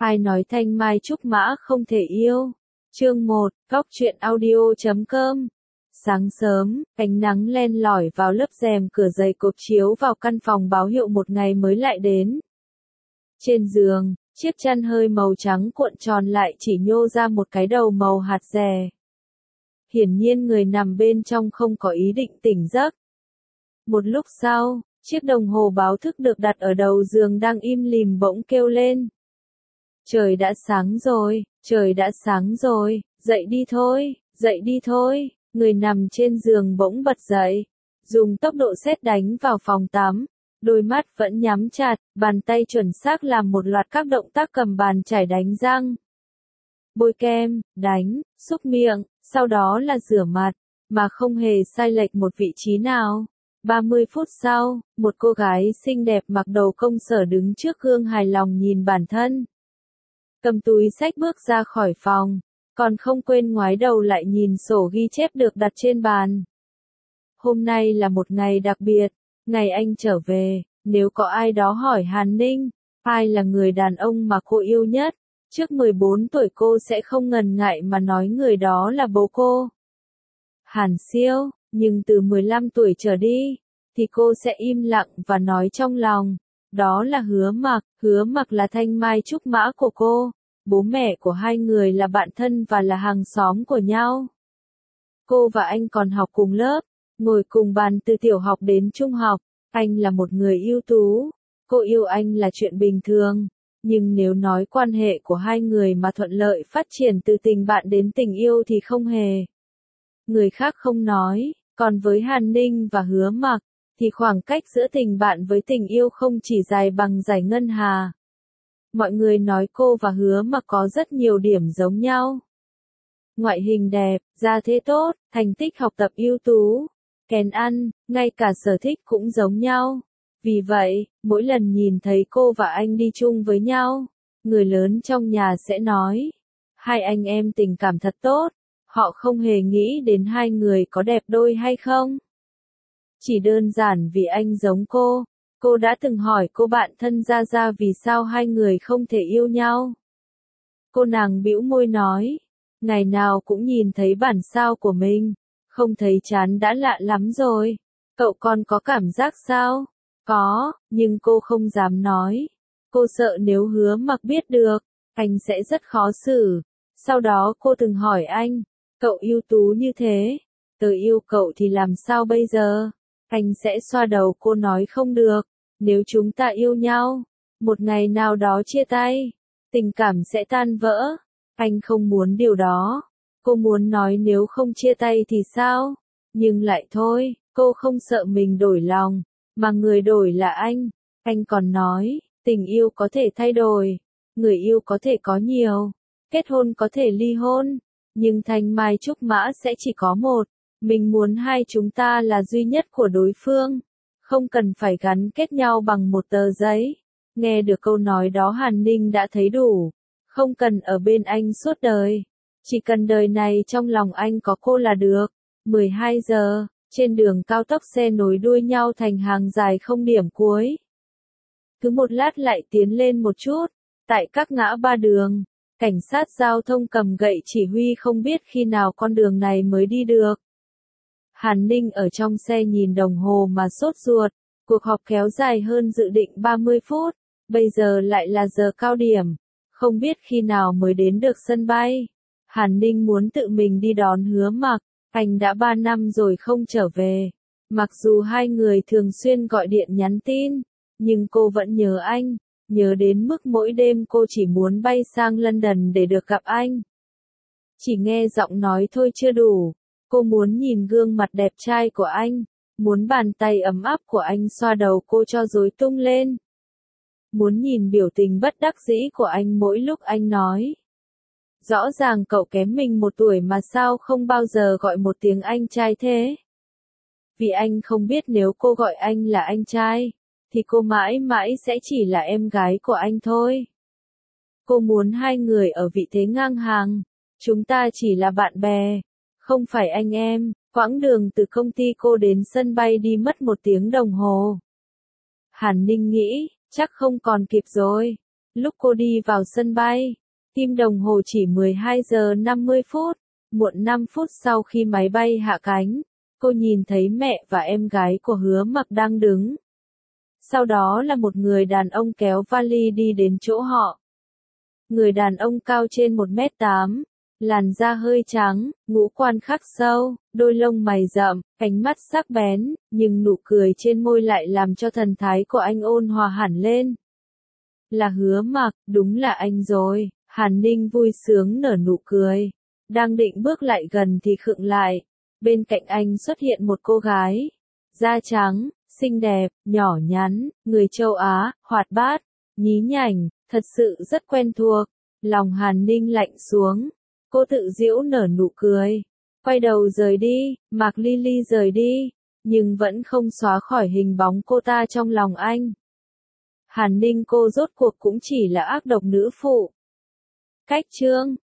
Ai nói thanh mai trúc mã không thể yêu? Chương 1, Góc truyện audio.com. Sáng sớm, ánh nắng len lỏi vào lớp rèm cửa dày cộp chiếu vào căn phòng báo hiệu một ngày mới lại đến. Trên giường, chiếc chăn hơi màu trắng cuộn tròn lại chỉ nhô ra một cái đầu màu hạt dẻ. Hiển nhiên người nằm bên trong không có ý định tỉnh giấc. Một lúc sau, chiếc đồng hồ báo thức được đặt ở đầu giường đang im lìm bỗng kêu lên. Trời đã sáng rồi, trời đã sáng rồi, dậy đi thôi, người nằm trên giường bỗng bật dậy, dùng tốc độ sét đánh vào phòng tắm, đôi mắt vẫn nhắm chặt, bàn tay chuẩn xác làm một loạt các động tác cầm bàn chải đánh răng. Bôi kem, đánh, xúc miệng, sau đó là rửa mặt, mà không hề sai lệch một vị trí nào. 30 phút sau, một cô gái xinh đẹp mặc đồ công sở đứng trước gương hài lòng nhìn bản thân. Cầm túi xách bước ra khỏi phòng, còn không quên ngoái đầu lại nhìn sổ ghi chép được đặt trên bàn. Hôm nay là một ngày đặc biệt, ngày anh trở về, nếu có ai đó hỏi Hàn Ninh, ai là người đàn ông mà cô yêu nhất, trước 14 tuổi cô sẽ không ngần ngại mà nói người đó là bố cô. Hàn Siêu, nhưng từ 15 tuổi trở đi, thì cô sẽ im lặng và nói trong lòng. Đó là Hứa Mặc là thanh mai trúc mã của cô, bố mẹ của hai người là bạn thân và là hàng xóm của nhau. Cô và anh còn học cùng lớp, ngồi cùng bàn từ tiểu học đến trung học, anh là một người ưu tú, cô yêu anh là chuyện bình thường, nhưng nếu nói quan hệ của hai người mà thuận lợi phát triển từ tình bạn đến tình yêu thì không hề. Người khác không nói, còn với Hàn Ninh và Hứa Mặc, thì khoảng cách giữa tình bạn với tình yêu không chỉ dài bằng dải ngân hà. Mọi người nói cô và Hứa Mặc có rất nhiều điểm giống nhau. Ngoại hình đẹp, gia thế tốt, thành tích học tập ưu tú, kén ăn, ngay cả sở thích cũng giống nhau. Vì vậy, mỗi lần nhìn thấy cô và anh đi chung với nhau, người lớn trong nhà sẽ nói, hai anh em tình cảm thật tốt, họ không hề nghĩ đến hai người có đẹp đôi hay không. Chỉ đơn giản vì anh giống cô đã từng hỏi cô bạn thân Gia vì sao hai người không thể yêu nhau. Cô nàng bĩu môi nói, ngày nào cũng nhìn thấy bản sao của mình, không thấy chán đã lạ lắm rồi. Cậu còn có cảm giác sao? Có, nhưng cô không dám nói. Cô sợ nếu Hứa Mặc biết được, anh sẽ rất khó xử. Sau đó cô từng hỏi anh, cậu ưu tú như thế, tớ yêu cậu thì làm sao bây giờ? Anh sẽ xoa đầu cô nói không được, nếu chúng ta yêu nhau, một ngày nào đó chia tay, tình cảm sẽ tan vỡ. Anh không muốn điều đó. Cô muốn nói nếu không chia tay thì sao? Nhưng lại thôi, cô không sợ mình đổi lòng, mà người đổi là anh. Anh còn nói, tình yêu có thể thay đổi, người yêu có thể có nhiều, kết hôn có thể ly hôn, nhưng thanh mai trúc mã sẽ chỉ có một. Mình muốn hai chúng ta là duy nhất của đối phương, không cần phải gắn kết nhau bằng một tờ giấy. Nghe được câu nói đó Hàn Ninh đã thấy đủ, không cần ở bên anh suốt đời, chỉ cần đời này trong lòng anh có cô là được. 12 giờ, trên đường cao tốc xe nối đuôi nhau thành hàng dài không điểm cuối. Cứ một lát lại tiến lên một chút, tại các ngã ba đường, cảnh sát giao thông cầm gậy chỉ huy không biết khi nào con đường này mới đi được. Hàn Ninh ở trong xe nhìn đồng hồ mà sốt ruột, cuộc họp kéo dài hơn dự định 30 phút, bây giờ lại là giờ cao điểm, không biết khi nào mới đến được sân bay. Hàn Ninh muốn tự mình đi đón Hứa Mặc, anh đã 3 năm rồi không trở về. Mặc dù hai người thường xuyên gọi điện nhắn tin, nhưng cô vẫn nhớ anh, nhớ đến mức mỗi đêm cô chỉ muốn bay sang London để được gặp anh. Chỉ nghe giọng nói thôi chưa đủ. Cô muốn nhìn gương mặt đẹp trai của anh, muốn bàn tay ấm áp của anh xoa đầu cô cho rối tung lên. Muốn nhìn biểu tình bất đắc dĩ của anh mỗi lúc anh nói. Rõ ràng cậu kém mình 1 tuổi mà sao không bao giờ gọi một tiếng anh trai thế? Vì anh không biết nếu cô gọi anh là anh trai, thì cô mãi mãi sẽ chỉ là em gái của anh thôi. Cô muốn hai người ở vị thế ngang hàng, chúng ta chỉ là bạn bè. Không phải anh em, quãng đường từ công ty cô đến sân bay đi mất 1 tiếng đồng hồ. Hàn Ninh nghĩ, chắc không còn kịp rồi. Lúc cô đi vào sân bay, tim đồng hồ chỉ 12 giờ 50 phút, muộn 5 phút sau khi máy bay hạ cánh, cô nhìn thấy mẹ và em gái của Hứa Mặc đang đứng. Sau đó là một người đàn ông kéo vali đi đến chỗ họ. Người đàn ông cao trên 1m8, làn da hơi trắng, ngũ quan khắc sâu, đôi lông mày rậm, ánh mắt sắc bén, nhưng nụ cười trên môi lại làm cho thần thái của anh ôn hòa hẳn lên. Là Hứa Mặc, đúng là anh rồi. Hàn Ninh vui sướng nở nụ cười. Đang định bước lại gần thì khựng lại. Bên cạnh anh xuất hiện một cô gái. Da trắng, xinh đẹp, nhỏ nhắn, người châu Á, hoạt bát, nhí nhảnh, thật sự rất quen thuộc. Lòng Hàn Ninh lạnh xuống. Cô tự giễu nở nụ cười. Quay đầu rời đi, Mạc Ly Ly rời đi. Nhưng vẫn không xóa khỏi hình bóng cô ta trong lòng anh. Hàn Ninh cô rốt cuộc cũng chỉ là ác độc nữ phụ. Cách chương